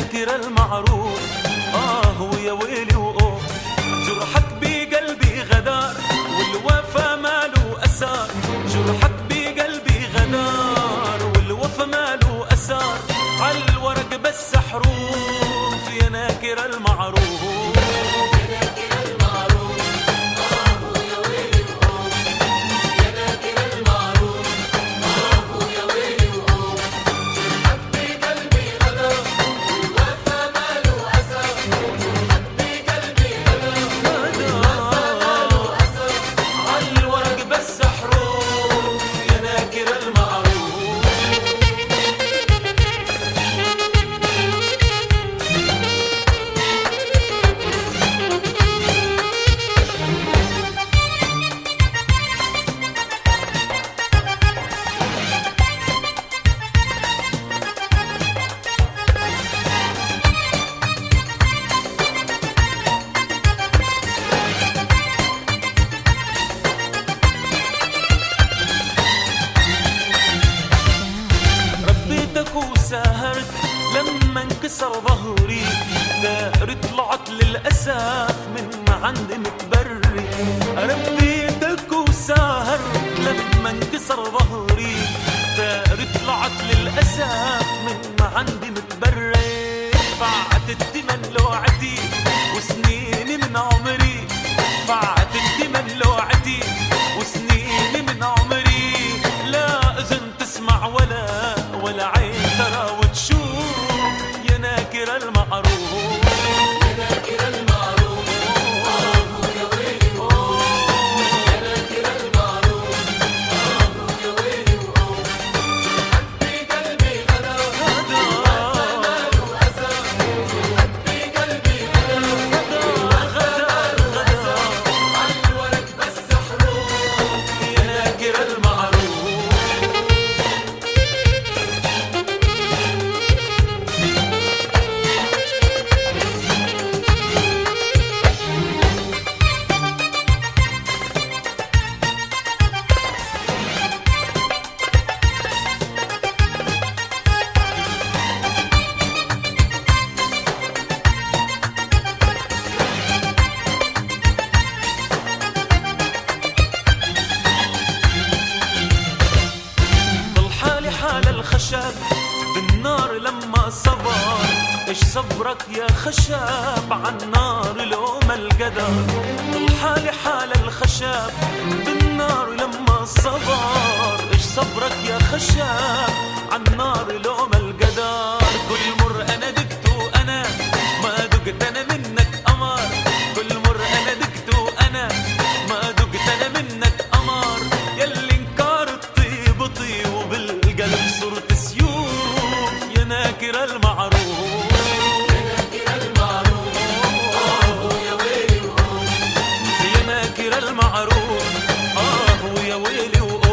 ناكر المعروف. ويا ويلي وأوه، جرحك بقلبي غدار والوفا ماله أثار. جرحك بقلبي غدار والوفا ماله أثار. عالورق بس حروف يا ناكر المعروف. وسهرت لما انكسر ظهري، دار طلعت للأسف من عندي متبري. ربيتك وسهرت لما انكسر ظهري، دار طلعت للأسف من عندي متبري. فعت الدمن لوعتي وسنيني من عمري، فعت الدمن لوعتي وسنيني من عمري. لا أذن تسمع ولا عين ترى وتشوف يا ناكر المعروف. يا ناكر المعروف يا ويلي يا ناكر المعروف يا ويلي حبي قلبي غدا ماله أسى. حبي قلبي غدا عالورق بس حروف يا ناكر المعروف. الخشب بالنار لما صبر، ايش صبرك يا خشب عالنار لو ما القدر. ضل حالي حال الخشب بالنار لما صبر، ايش صبرك يا خشب عالنار لو ما القدر. كل مر انا دقت وانا ما دقت انا منك قمر. كل مر انا دقت وانا ما دقت انا منك قمر. يلي انكار الطيب طيب وبالقلب صرت سيوف يا ناكر المعروف. يا ناكر المعروف يا ويلي يا ناكر المعروف ويا ويلي